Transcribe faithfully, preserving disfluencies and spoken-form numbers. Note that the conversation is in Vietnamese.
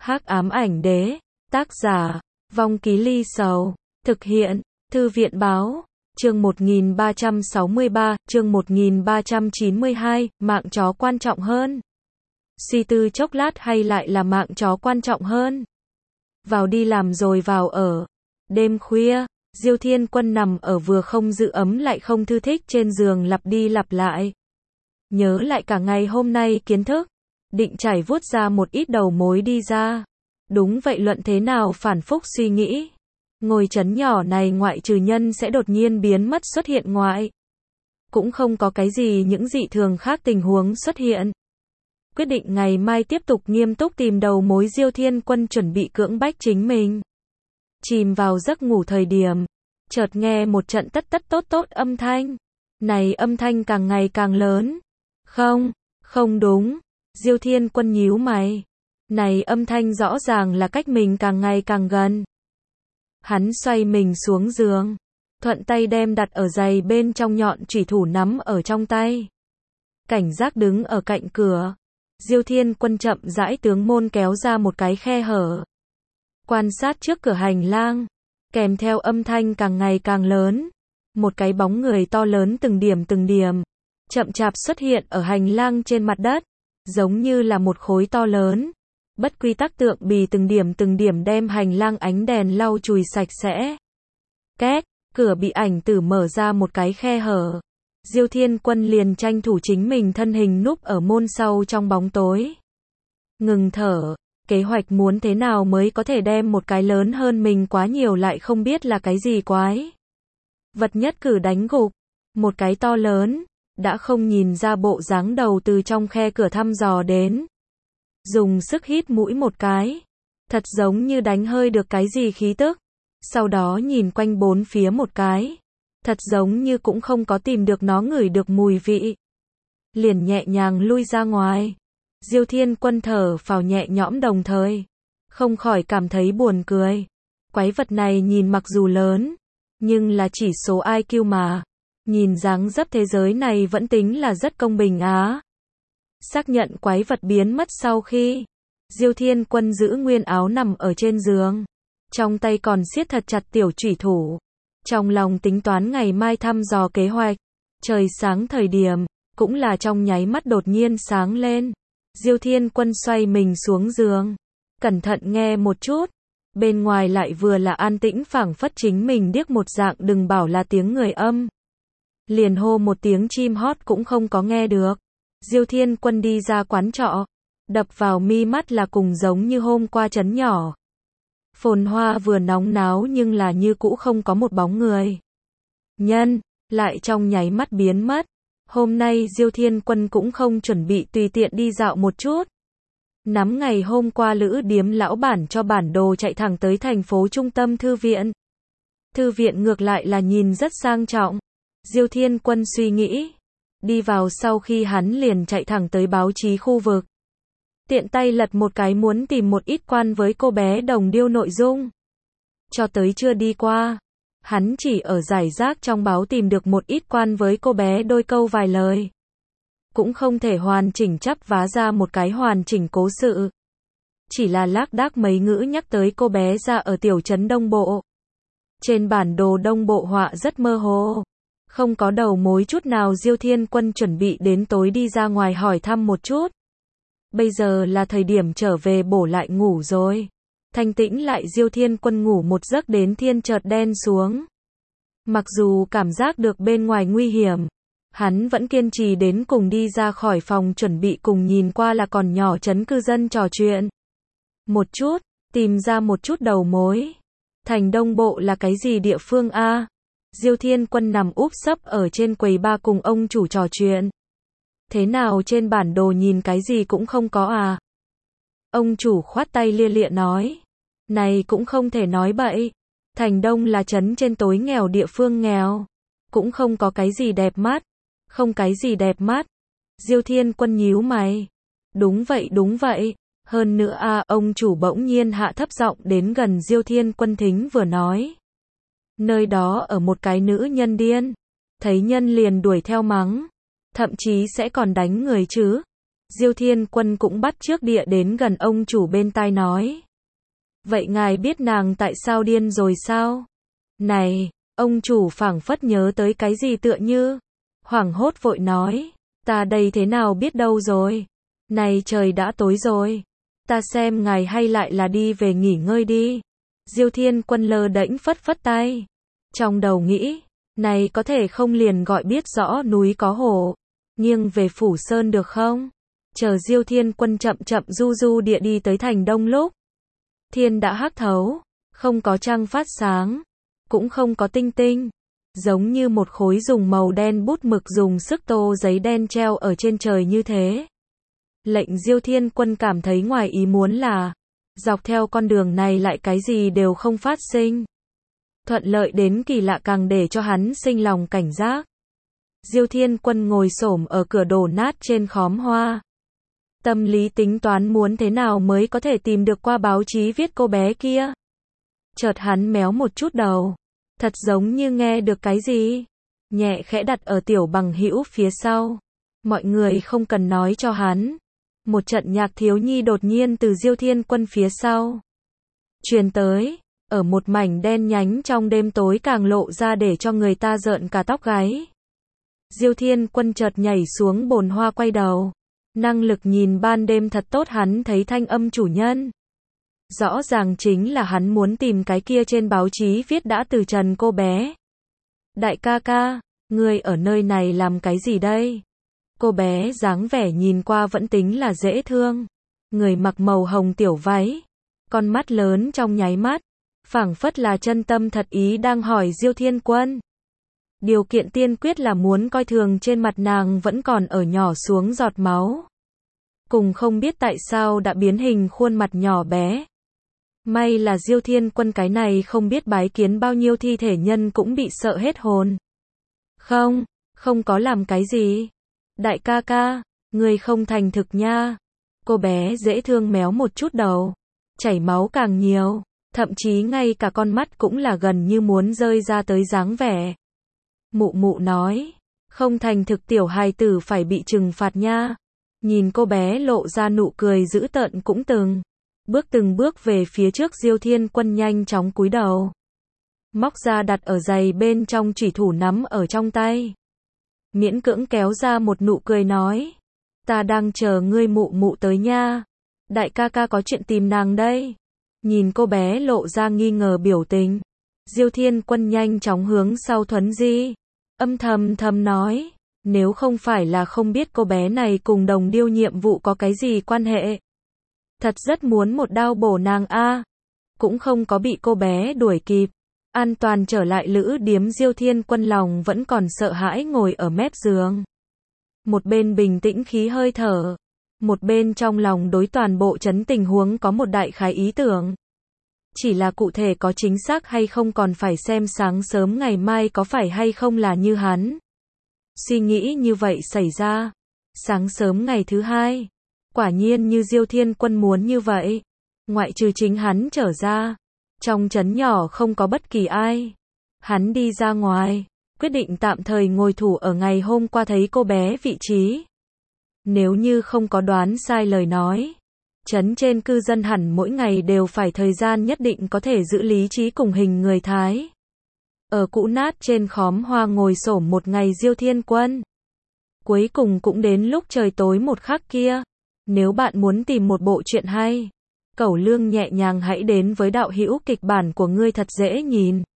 Hắc ám ảnh đế, tác giả, Vong Ký Ly Sầu, thực hiện, Thư viện báo, chương một nghìn ba trăm sáu mươi ba, chương một nghìn ba trăm chín mươi hai, mạng chó quan trọng hơn. Suy tư chốc lát hay lại là mạng chó quan trọng hơn. Vào đi làm rồi vào ở. Đêm khuya, Diêu Thiên Quân nằm ở vừa không giữ ấm lại không thư thích trên giường lặp đi lặp lại. Nhớ lại cả ngày hôm nay kiến thức, định chảy vuốt ra một ít đầu mối đi ra. Đúng vậy, luận thế nào phản phúc suy nghĩ. Ngôi trấn nhỏ này ngoại trừ nhân sẽ đột nhiên biến mất xuất hiện ngoại. Cũng không có cái gì những dị thường khác tình huống xuất hiện. Quyết định ngày mai tiếp tục nghiêm túc tìm đầu mối. Diêu Thiên Quân chuẩn bị cưỡng bách chính mình. Chìm vào giấc ngủ thời điểm, chợt nghe một trận tất tất tốt tốt âm thanh. Này âm thanh càng ngày càng lớn. Không, không đúng. Diêu Thiên Quân nhíu mày. Này âm thanh rõ ràng là cách mình càng ngày càng gần. Hắn xoay mình xuống giường, thuận tay đem đặt ở giày bên trong nhọn chủy thủ nắm ở trong tay. Cảnh giác đứng ở cạnh cửa. Diêu Thiên Quân chậm rãi tướng môn kéo ra một cái khe hở. Quan sát trước cửa hành lang, kèm theo âm thanh càng ngày càng lớn. Một cái bóng người to lớn từng điểm từng điểm, chậm chạp xuất hiện ở hành lang trên mặt đất, giống như là một khối to lớn. Bất quy tắc tượng bì từng điểm từng điểm đem hành lang ánh đèn lau chùi sạch sẽ. Két, cửa bị ảnh tử mở ra một cái khe hở. Diêu Thiên Quân liền tranh thủ chính mình thân hình núp ở môn sau trong bóng tối. Ngừng thở, kế hoạch muốn thế nào mới có thể đem một cái lớn hơn mình quá nhiều lại không biết là cái gì quái. Vật nhất cử đánh gục, một cái to lớn, đã không nhìn ra bộ dáng đầu từ trong khe cửa thăm dò đến. Dùng sức hít mũi một cái, thật giống như đánh hơi được cái gì khí tức. Sau đó nhìn quanh bốn phía một cái, thật giống như cũng không có tìm được nó ngửi được mùi vị. Liền nhẹ nhàng lui ra ngoài. Diêu Thiên Quân thở phào nhẹ nhõm đồng thời, không khỏi cảm thấy buồn cười. Quái vật này nhìn mặc dù lớn, nhưng là chỉ số i kiu mà. Nhìn dáng dấp thế giới này vẫn tính là rất công bình á. Xác nhận quái vật biến mất sau khi, Diêu Thiên Quân giữ nguyên áo nằm ở trên giường. Trong tay còn siết thật chặt tiểu chủy thủ. Trong lòng tính toán ngày mai thăm dò kế hoạch. Trời sáng thời điểm, cũng là trong nháy mắt đột nhiên sáng lên. Diêu Thiên Quân xoay mình xuống giường, cẩn thận nghe một chút. Bên ngoài lại vừa là an tĩnh phảng phất chính mình điếc một dạng, đừng bảo là tiếng người âm. Liền hô một tiếng chim hót cũng không có nghe được. Diêu Thiên Quân đi ra quán trọ, đập vào mi mắt là cùng giống như hôm qua trấn nhỏ. Phồn hoa vừa nóng náo nhưng là như cũ không có một bóng người. Nhân, lại trong nháy mắt biến mất. Hôm nay Diêu Thiên Quân cũng không chuẩn bị tùy tiện đi dạo một chút. Nắm ngày hôm qua lữ điếm lão bản cho bản đồ chạy thẳng tới thành phố trung tâm thư viện. Thư viện ngược lại là nhìn rất sang trọng. Diêu Thiên Quân suy nghĩ. Đi vào sau khi hắn liền chạy thẳng tới báo chí khu vực. Tiện tay lật một cái muốn tìm một ít quan với cô bé Đồng Điêu nội dung. Cho tới chưa đi qua, hắn chỉ ở giải rác trong báo tìm được một ít quan với cô bé đôi câu vài lời. Cũng không thể hoàn chỉnh chắp vá ra một cái hoàn chỉnh cố sự. Chỉ là lác đác mấy ngữ nhắc tới cô bé ra ở tiểu trấn Đông Bộ. Trên bản đồ Đông Bộ họa rất mơ hồ. Không có đầu mối chút nào. Diêu Thiên Quân chuẩn bị đến tối đi ra ngoài hỏi thăm một chút. Bây giờ là thời điểm trở về bổ lại ngủ rồi. Thanh tĩnh lại. Diêu Thiên Quân ngủ một giấc đến thiên chợt đen xuống. Mặc dù cảm giác được bên ngoài nguy hiểm, hắn vẫn kiên trì đến cùng đi ra khỏi phòng chuẩn bị cùng nhìn qua là còn nhỏ trấn cư dân trò chuyện. Một chút, tìm ra một chút đầu mối. Thành Đông Bộ là cái gì địa phương a? Diêu Thiên Quân nằm úp sấp ở trên quầy bar cùng ông chủ trò chuyện. Thế nào trên bản đồ nhìn cái gì cũng không có à? Ông chủ khoát tay lia lịa nói. Này cũng không thể nói bậy. Thành Đông là trấn trên tối nghèo địa phương nghèo. Cũng không có cái gì đẹp mắt. Không cái gì đẹp mắt. Diêu Thiên Quân nhíu mày. Đúng vậy đúng vậy. Hơn nữa à, ông chủ bỗng nhiên hạ thấp giọng đến gần Diêu Thiên Quân thính vừa nói. Nơi đó ở một cái nữ nhân điên. Thấy nhân liền đuổi theo mắng. Thậm chí sẽ còn đánh người chứ. Diêu Thiên Quân cũng bắt chước địa đến gần ông chủ bên tai nói. Vậy ngài biết nàng tại sao điên rồi sao? Này, ông chủ phảng phất nhớ tới cái gì tựa như. Hoảng hốt vội nói. Ta đây thế nào biết đâu rồi. Này trời đã tối rồi. Ta xem ngài hay lại là đi về nghỉ ngơi đi. Diêu Thiên Quân lơ đễnh phất phất tay. Trong đầu nghĩ, này có thể không liền gọi biết rõ núi có hổ. Nghiêng về Phủ Sơn được không? Chờ Diêu Thiên Quân chậm chậm du du địa đi tới thành đông lúc. Thiên đã hắc thấu, không có trăng phát sáng, cũng không có tinh tinh. Giống như một khối dùng màu đen bút mực dùng sức tô giấy đen treo ở trên trời như thế. Lệnh Diêu Thiên Quân cảm thấy ngoài ý muốn là, dọc theo con đường này lại cái gì đều không phát sinh. Thuận lợi đến kỳ lạ càng để cho hắn sinh lòng cảnh giác. Diêu Thiên Quân ngồi xổm ở cửa đổ nát trên khóm hoa. Tâm lý tính toán muốn thế nào mới có thể tìm được qua báo chí viết cô bé kia. Chợt hắn méo một chút đầu. Thật giống như nghe được cái gì. Nhẹ khẽ đặt ở tiểu bằng hữu phía sau. Mọi người không cần nói cho hắn. Một trận nhạc thiếu nhi đột nhiên từ Diêu Thiên Quân phía sau truyền tới. Ở một mảnh đen nhánh trong đêm tối càng lộ ra để cho người ta rợn cả tóc gáy. Diêu Thiên Quân chợt nhảy xuống bồn hoa quay đầu. Năng lực nhìn ban đêm thật tốt, hắn thấy thanh âm chủ nhân. Rõ ràng chính là hắn muốn tìm cái kia trên báo chí viết đã từ trần cô bé. Đại ca ca, ngươi ở nơi này làm cái gì đây? Cô bé dáng vẻ nhìn qua vẫn tính là dễ thương. Người mặc màu hồng tiểu váy. Con mắt lớn trong nháy mắt. Phảng phất là chân tâm thật ý đang hỏi Diêu Thiên Quân. Điều kiện tiên quyết là muốn coi thường trên mặt nàng vẫn còn ở nhỏ xuống giọt máu. Cùng không biết tại sao đã biến hình khuôn mặt nhỏ bé. May là Diêu Thiên Quân cái này không biết bái kiến bao nhiêu thi thể nhân cũng bị sợ hết hồn. Không, không có làm cái gì. Đại ca ca, người không thành thực nha. Cô bé dễ thương méo một chút đầu. Chảy máu càng nhiều. Thậm chí ngay cả con mắt cũng là gần như muốn rơi ra tới dáng vẻ. Mụ mụ nói, không thành thực tiểu hài tử phải bị trừng phạt nha. Nhìn cô bé lộ ra nụ cười dữ tợn cũng từng bước từng bước về phía trước. Diêu Thiên Quân nhanh chóng cúi đầu. Móc ra đặt ở giày bên trong chủy thủ nắm ở trong tay. Miễn cưỡng kéo ra một nụ cười nói. Ta đang chờ ngươi mụ mụ tới nha. Đại ca ca có chuyện tìm nàng đây. Nhìn cô bé lộ ra nghi ngờ biểu tình. Diêu Thiên Quân nhanh chóng hướng sau thuấn di. Âm thầm thầm nói. Nếu không phải là không biết cô bé này cùng đồng điêu nhiệm vụ có cái gì quan hệ. Thật rất muốn một đao bổ nàng a. Cũng không có bị cô bé đuổi kịp. An toàn trở lại lữ điếm. Diêu Thiên Quân lòng vẫn còn sợ hãi ngồi ở mép giường. Một bên bình tĩnh khí hơi thở. Một bên trong lòng đối toàn bộ chấn tình huống có một đại khái ý tưởng. Chỉ là cụ thể có chính xác hay không còn phải xem sáng sớm ngày mai có phải hay không là như hắn. Suy nghĩ như vậy xảy ra. Sáng sớm ngày thứ hai. Quả nhiên như Diêu Thiên Quân muốn như vậy. Ngoại trừ chính hắn trở ra. Trong trấn nhỏ không có bất kỳ ai. Hắn đi ra ngoài. Quyết định tạm thời ngồi thủ ở ngày hôm qua thấy cô bé vị trí. Nếu như không có đoán sai lời nói. Trấn trên cư dân hẳn mỗi ngày đều phải thời gian nhất định có thể giữ lý trí cùng hình người Thái. Ở cũ nát trên khóm hoa ngồi xổm một ngày Diêu Thiên Quân. Cuối cùng cũng đến lúc trời tối một khắc kia. Nếu bạn muốn tìm một bộ truyện hay, cẩu lương nhẹ nhàng hãy đến với đạo hữu kịch bản của ngươi thật dễ nhìn.